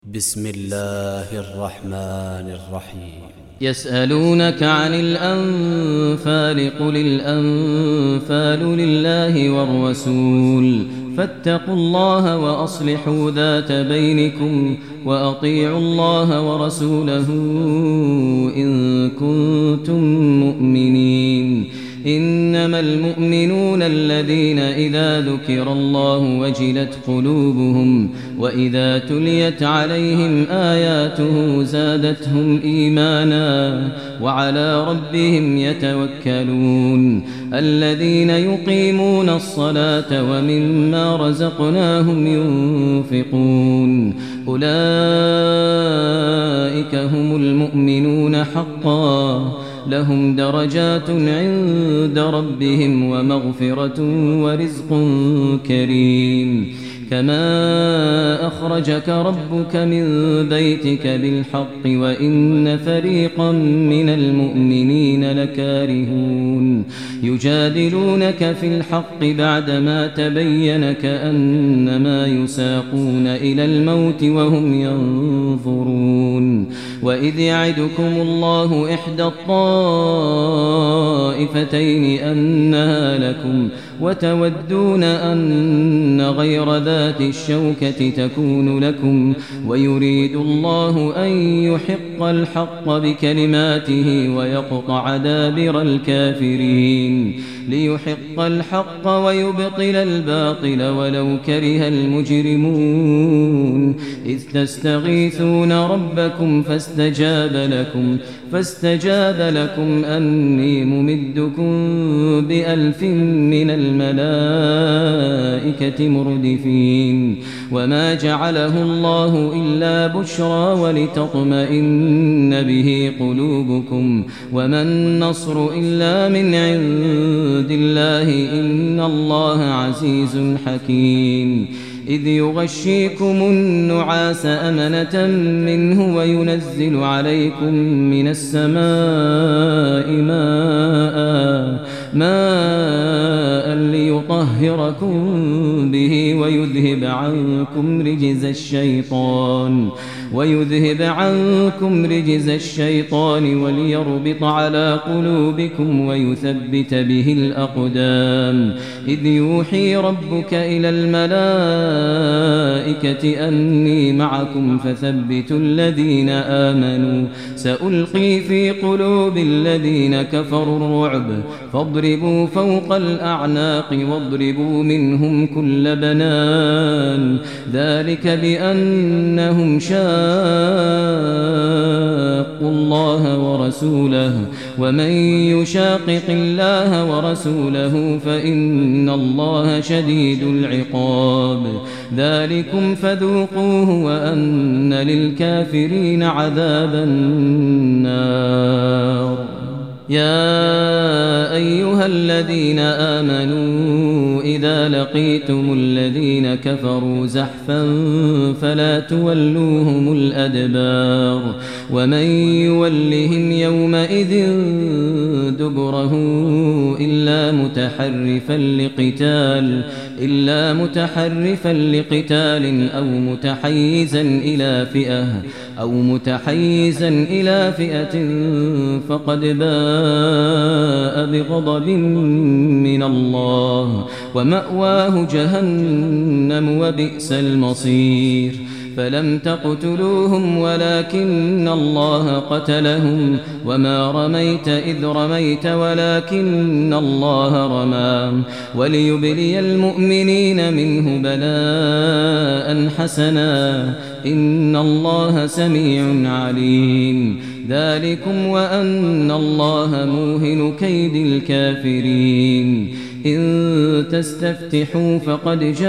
بسم الله الرحمن الرحيم. يسألونك عن الأنفال قل الأنفال لله والرسول فاتقوا الله وأصلحوا ذات بينكم وأطيعوا الله ورسوله إن كنتم مؤمنين. إنما المؤمنون الذين إذا ذكر الله وجلت قلوبهم وإذا تليت عليهم آياته زادتهم إيمانا وعلى ربهم يتوكلون. الذين يقيمون الصلاة ومما رزقناهم ينفقون أولئك هم المؤمنون حقا لهم درجات عند ربهم ومغفرة ورزق كريم. كما أخرجك ربك من بيتك بالحق وإن فريقا من المؤمنين لكارهون. يجادلونك في الحق بعدما تبين كأنما يساقون إلى الموت وهم ينظرون. وإذ يعدكم الله إحدى الطائفتين أنها لكم وتودون أن غير ذات الشوكة تكون لكم ويريد الله أن يحق الحق بكلماته ويقطع دابر الكافرين ليحق الحق ويبطل الباطل ولو كره المجرمون. إذ تستغيثون ربكم فاستجاب لكم أني ممدكم ب1000 من الملائكة مردفين. وما جعله الله إلا بشرى ولتطمئن به قلوبكم وما النصر إلا من عند الله إن الله عزيز حكيم. إذ يغشيكم النعاس أمنة منه وينزل عليكم من السماء ماء ليطهركم به ويذهب عنكم رجز الشيطان وليربط على قلوبكم ويثبت به الأقدام. إذ يوحي ربك إلى الملائكة أني معكم فثبتوا الذين آمنوا سألقي في قلوب الذين كفروا الرعب فاضربوا فوق الأعناق واضربوا منهم كل بنان. ذلك بأنهم شاقوا الله ورسوله ومن يشاقق الله ورسوله فإن الله شديد العقاب. ذلكم فذوقوه وأن للكافرين عذاب النار. يا أيها الذين آمنوا إذا لقيتم الذين كفروا زحفا فلا تولوهم الأدبار. ومن يولهم يومئذ دبره إلا متحرفا لقتال أو متحيزا إلى فئة فقد باء بغضب من الله ومأواه جهنم وبئس المصير. فلم تقتلوهم ولكن الله قتلهم وما رميت إذ رميت ولكن الله رمى وليبلي المؤمنين منه بلاء حسنا إن الله سميع عليم. ذلكم وأن الله موهن كيد الكافرين. إن تستفتحوا فقد جاءكم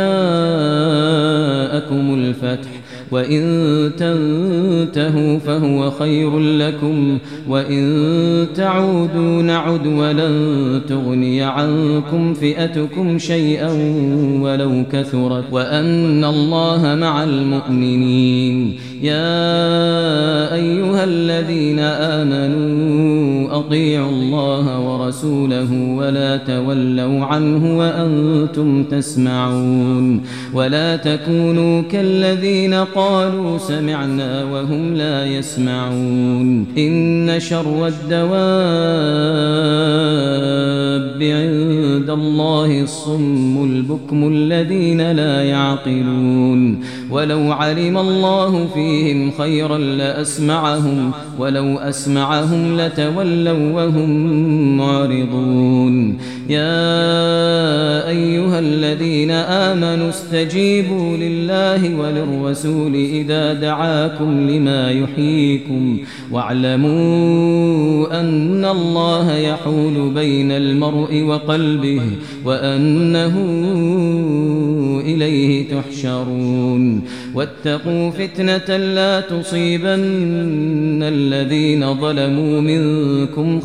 الفتح وإن تنتهوا فهو خير لكم وإن تعودوا نعد ولن تغني عنكم فئتكم شيئا ولو كثرت وأن الله مع المؤمنين. يا أيها الذين آمنوا أطيعوا الله ورسوله ولا تولوا عنه وأنتم تسمعون. ولا تكونوا كالذين قالوا سمعنا وهم لا يسمعون إن شر الدواب عند الله الصم البكم الذين لا يعقلون ولو علم الله فيهم خيرا لأسمعهم ولو أسمعهم لتولوا وهم معرضون يا أيها الذين آمنوا استجيبوا لله وللرسول إذا دعاكم لما يحييكم واعلموا أن الله يحول بين المرء وقلبه وأنه إليه تحشرون واتقوا فتنة لا تصيبن الذين ظلموا منكم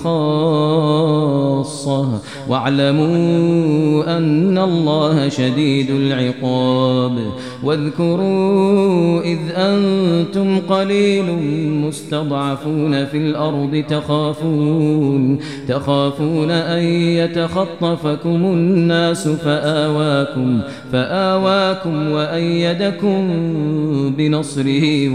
خاصة واعلموا أن الله شديد العقاب واذكروا إذ أنتم قليل مستضعفون في الأرض تخافون أن يتخطفكم الناس فآواكم وأيدكم بنصره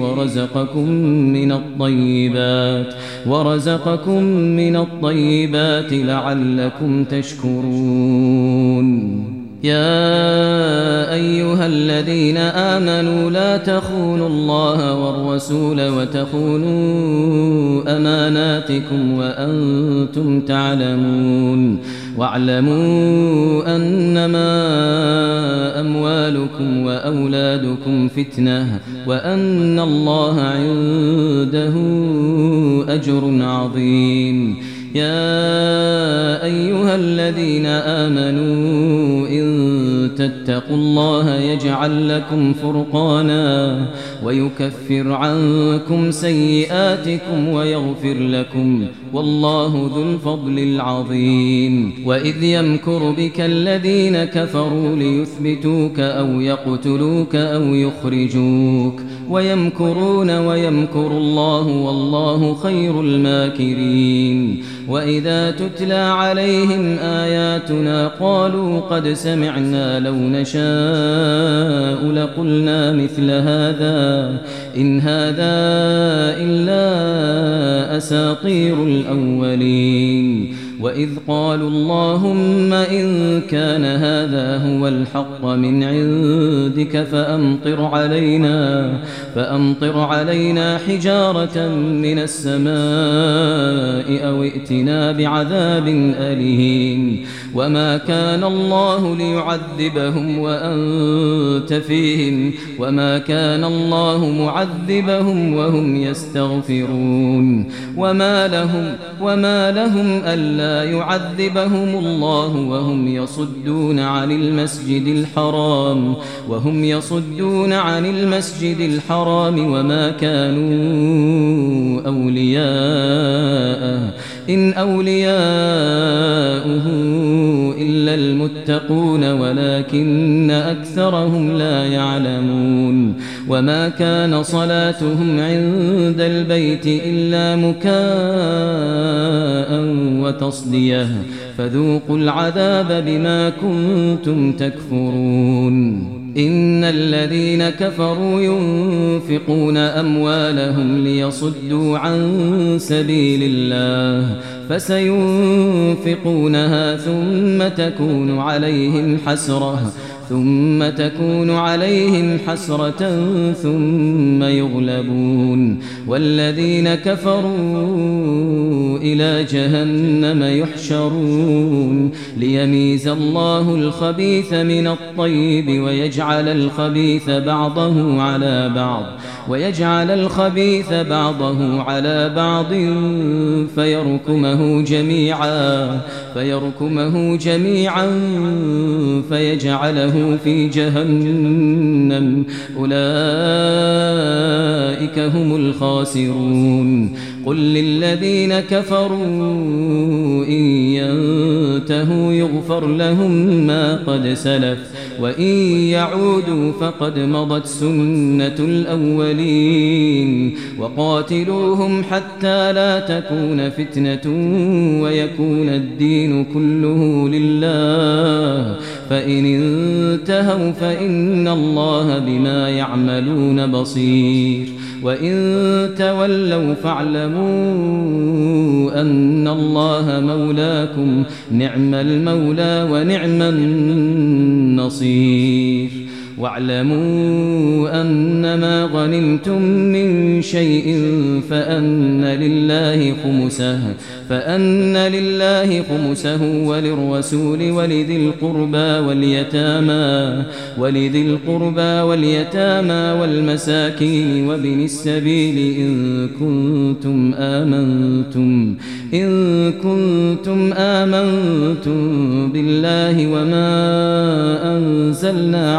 ورزقكم من الطيبات لعلكم تشكرون يا أيها الذين آمنوا لا تخونوا الله والرسول وتخونوا أماناتكم وأنتم تعلمون واعلموا أنما أموالكم وأولادكم فتنة وأن الله عنده أجر عظيم يا أيها الذين آمنوا إن تتقوا الله يجعل لكم فرقانا ويكفر عنكم سيئاتكم ويغفر لكم والله ذو الفضل العظيم وإذ يمكر بك الذين كفروا ليثبتوك أو يقتلوك أو يخرجوك ويمكرون ويمكر الله والله خير الماكرين وإذا تتلى عليهم آياتنا قالوا قد سمعنا لو نشاء لقلنا مثل هذا إن هذا إلا أساطير الأولين وإذ قالوا اللهم إن كان هذا هو الحق من عندك فأمطر علينا حجارة من السماء أو ائتنا بعذاب أليم وما كان الله ليعذبهم وأنت فيهم وما كان الله معذبهم وهم يستغفرون وما لهم ألا يعذبهم الله وهم يصدون عن المسجد الحرام وما كانوا أولياءه إن أولياؤه إلا المتقون ولكن أكثرهم لا يعلمون وما كان صلاتهم عند البيت إلا مكاء وتصدية فذوقوا العذاب بما كنتم تكفرون إن الذين كفروا ينفقون أموالهم ليصدوا عن سبيل الله فسينفقونها ثم تكون عليهم حسرة ثم يغلبون والذين كفروا إلى جهنم يحشرون ليميز الله الخبيث من الطيب ويجعل الخبيث بعضه على بعض فيركمه جميعا فيجعله في جهنم أولئك هم الخاسرون قل للذين كفروا إن ينتهوا يغفر لهم ما قد سلف وإن يعودوا فقد مضت سنة الأولين وقاتلوهم حتى لا تكون فتنة ويكون الدين كله لله فإن انتهوا فإن الله بما يعملون بصير وإن تولوا فاعلموا أن الله مولاكم نعم المولى ونعم النصير واعلموا أنما غنمتم من شيء فأن لله خمسه وللرسول ولذي القربى واليتامى والمساكين وابن السبيل إن كنتم آمنتم بالله وما أنزلنا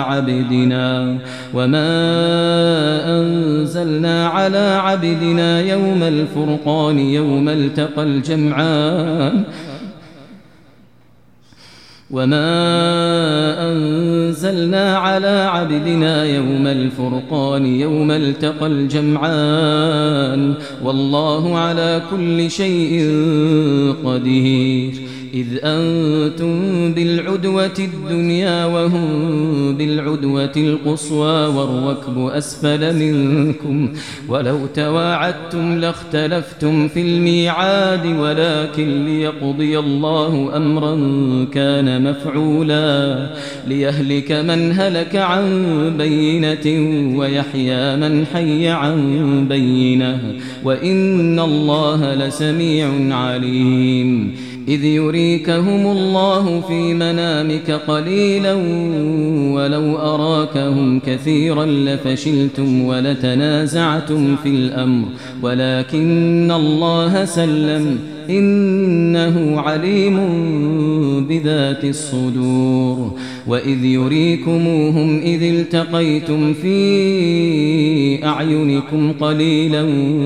على عبدنا يوم الفرقان يوم التقى الجمعان والله على كل شيء قدير إذ أنتم بالعدوة الدنيا وهم بالعدوة القصوى والركب أسفل منكم ولو تواعدتم لاختلفتم في الميعاد ولكن ليقضي الله أمرا كان مفعولا ليهلك من هلك عن بينة ويحيى من حي عن بينة وإن الله لسميع عليم إذ يريكهم الله في منامك قليلا ولو أراكهم كثيرا لفشلتم ولتنازعتم في الأمر ولكن الله سلم إنه عليم بذات الصدور وإذ يريكموهم إذ التقيتم في أعينكم قليلا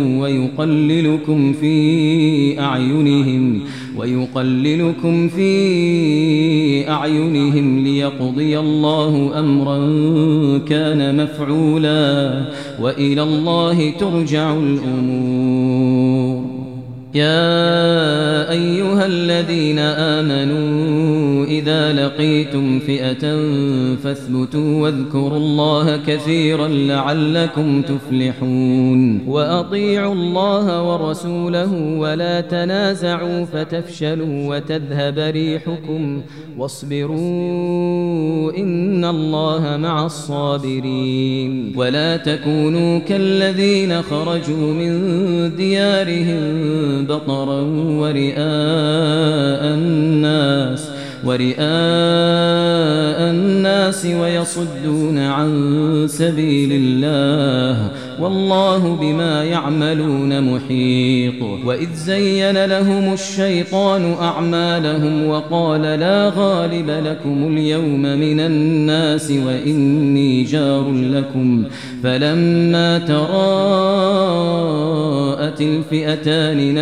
ويقللكم في أعينهم ليقضي الله أمرا كان مفعولا وإلى الله ترجع الأمور يا أيها الذين آمنوا إذا لقيتم فئة فاثبتوا واذكروا الله كثيرا لعلكم تفلحون وأطيعوا الله ورسوله ولا تنازعوا فتفشلوا وتذهب ريحكم واصبروا إن الله مع الصابرين ولا تكونوا كالذين خرجوا من ديارهم بطرا ورئاء الناس ويصدون عن سبيل الله والله بما يعملون محيط وإذ زين لهم الشيطان أعمالهم وقال لا غالب لكم اليوم من الناس وإني جار لكم فلما تراءت الفئتان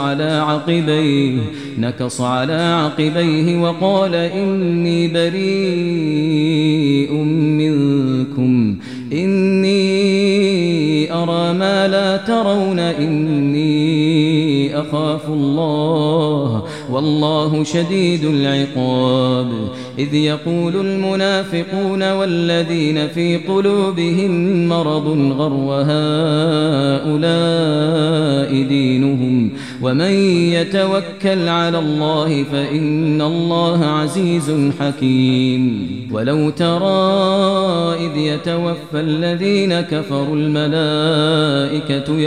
نكص على عقبيه وقال إني بريء منكم إني أرى ما لا ترون إني أخاف الله والله شديد العقاب إذ يقول المنافقون والذين في قلوبهم مرض غر هؤلاء دينهم ومن يتوكل على الله فإن الله عزيز حكيم ولو ترى إذ يتوفى الذين كفروا الملائكة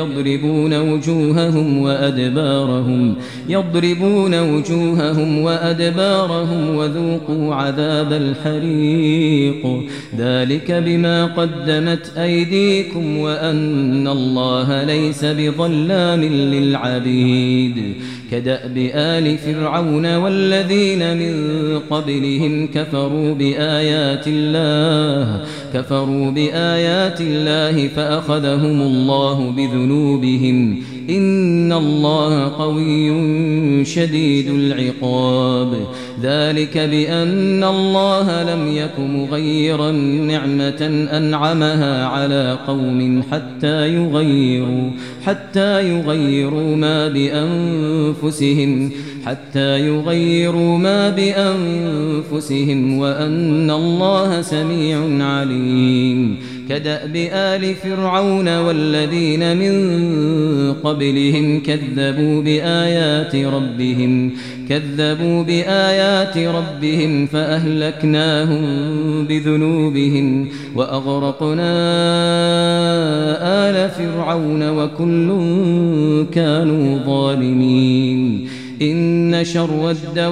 يضربون وجوههم وأدبارهم وذوقوا عذاب الحريق ذلك بما قدمت أيديكم وأن الله ليس بظلام للعبيد كدأب آل فرعون والذين من قبلهم كفروا بآيات الله فأخذهم الله بذنوبهم إن الله قوي شديد العقاب ذلك بأن الله لم يك مغيرا نعمة أنعمها على قوم حتى يغيروا ما بأنفسهم حتى يغيروا ما بأنفسهم وأن الله سميع عليم. كدأب آل فرعون والذين من قبلهم كذبوا بآيات ربهم فأهلكناهم بذنوبهم وأغرقنا آل فرعون وكل كانوا ظالمين. إن شر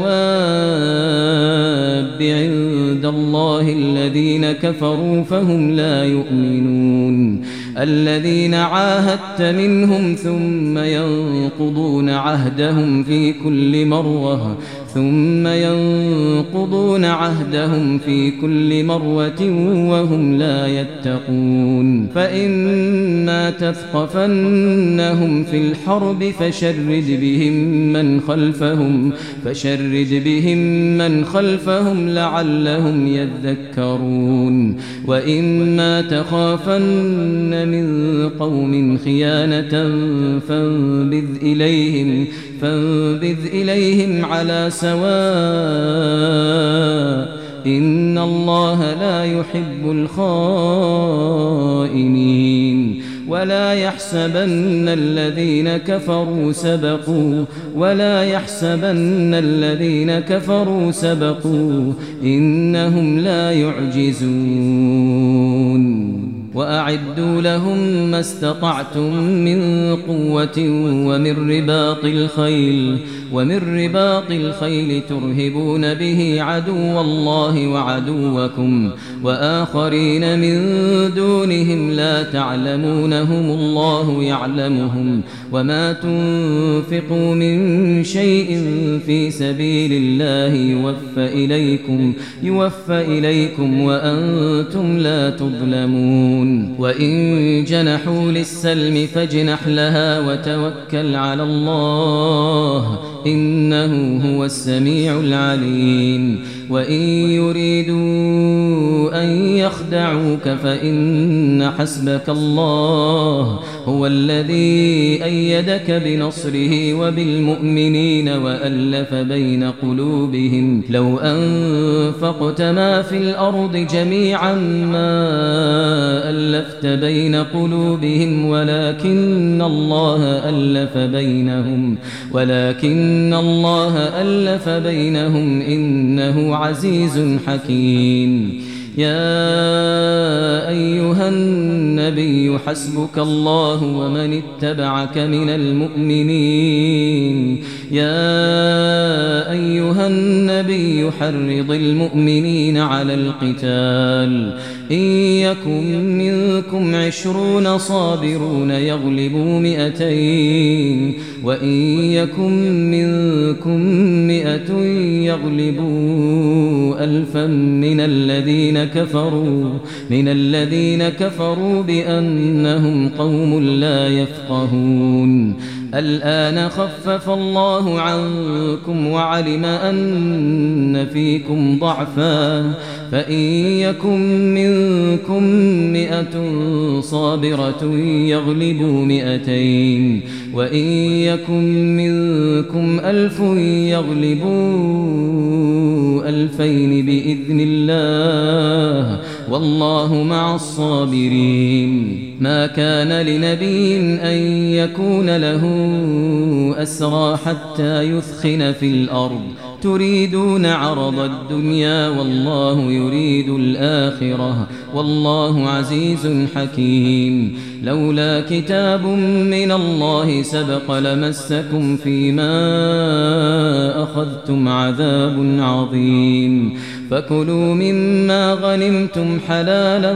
الدواب عند الله الذين كفروا فهم لا يؤمنون. الذين عاهدت منهم ثم ينقضون عهدهم في كل مرة وهم لا يتقون. فإما تثقفنهم في الحرب فشرد بهم من خلفهم لعلهم يذكرون. وإما تخافن من قوم خيانة فانبذ إليهم على سواء إن الله لا يحب الخائنين. ولا يحسبن الذين كفروا سبقوا إنهم لا يعجزون. وأعدوا لهم ما استطعتم من قوة ومن رباط الخيل ترهبون به عدو الله وعدوكم وآخرين من دونهم لا تعلمونهم الله يعلمهم. وما تنفقوا من شيء في سبيل الله يوفى إليكم وأنتم لا تظلمون. وإن جنحوا للسلم فاجنح لها وتوكل على الله إنه هو السميع العليم. وإن يريدوا أن يخدعوك فإن حسبك الله هو الذي أيدك بنصره وبالمؤمنين وألف بين قلوبهم. لو أنفقت ما في الأرض جميعا ما ألفت بين قلوبهم ولكن الله ألف بينهم إنه عزيز حكيم. يا أيها النبي حسبك الله ومن اتبعك من المؤمنين. يا أيها النبي حرض المؤمنين على القتال. إن يكن منكم 20 صابرون يغلبوا 200 وإن يكن منكم 100 يغلبوا 1000 من الذين كفروا بأنهم قوم لا يفقهون. الآن خفف الله عنكم وعلم أن فيكم ضعفا فإن يكن منكم 100 صابرة يغلبوا 200 وإن يكن منكم 1000 يغلبوا 2000 بإذن الله والله مع الصابرين. ما كان لنبي أن يكون له أسرى حتى يثخن في الأرض تريدون عرض الدنيا والله يريد الآخرة والله عزيز حكيم. لولا كتاب من الله سبق لمسكم فيما أخذتم عذاب عظيم. فكلوا مما غنمتم حلالا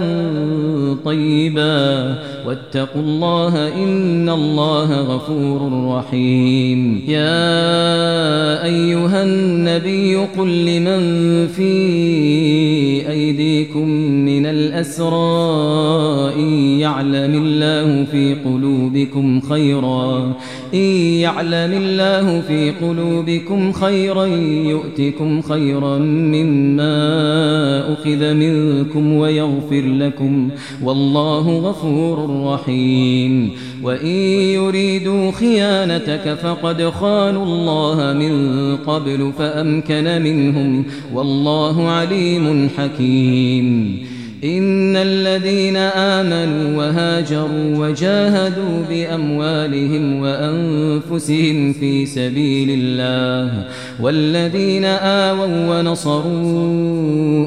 طيبا واتقوا الله إن الله غفور رحيم. يا أيها النبي قل لمن في أيديكم من الأسرى إن يعلم الله في قلوبكم قلوبكم خيرا إن يعلم الله في قلوبكم خيرا يؤتكم خيرا مما أخذ منكم ويغفر لكم والله غفور رحيم وإن يريدوا خيانتك فقد خانوا الله من قبل فأمكن منهم والله عليم حكيم إن الذين آمنوا وهاجروا وجاهدوا بأموالهم وأنفسهم في سبيل الله والذين آووا ونصروا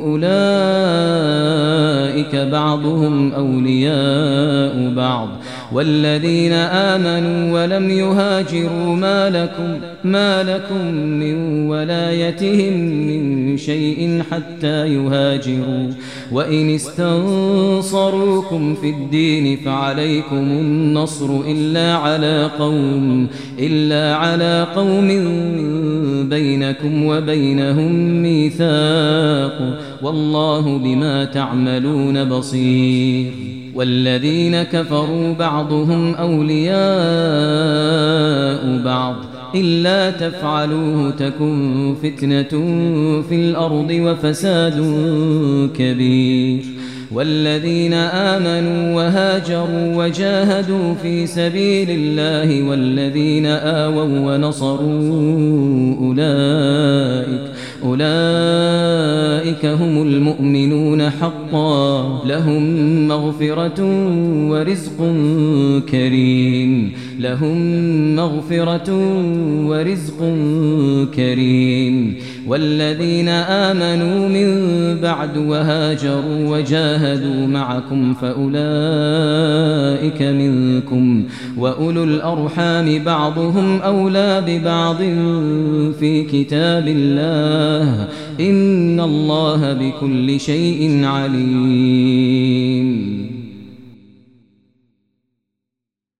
أولئك بعضهم أولياء بعض والذين آمنوا ولم يهاجروا ما لكم من ولايتهم من شيء حتى يهاجروا وإن استنصروكم في الدين فعليكم النصر إلا على قوم بينكم وبينهم ميثاق والله بما تعملون بصير والذين كفروا بعضهم أولياء بعض إلا تفعلوه تكن فتنة في الأرض وفساد كبير والذين آمنوا وهاجروا وجاهدوا في سبيل الله والذين آووا ونصروا أولئك هم المؤمنون حقا لهم مغفرة ورزق كريم والذين آمنوا من بعد وهاجروا وجاهدوا معكم فأولئك منكم وأولو الأرحام بعضهم أولى ببعض في كتاب الله إن الله بكل شيء عليم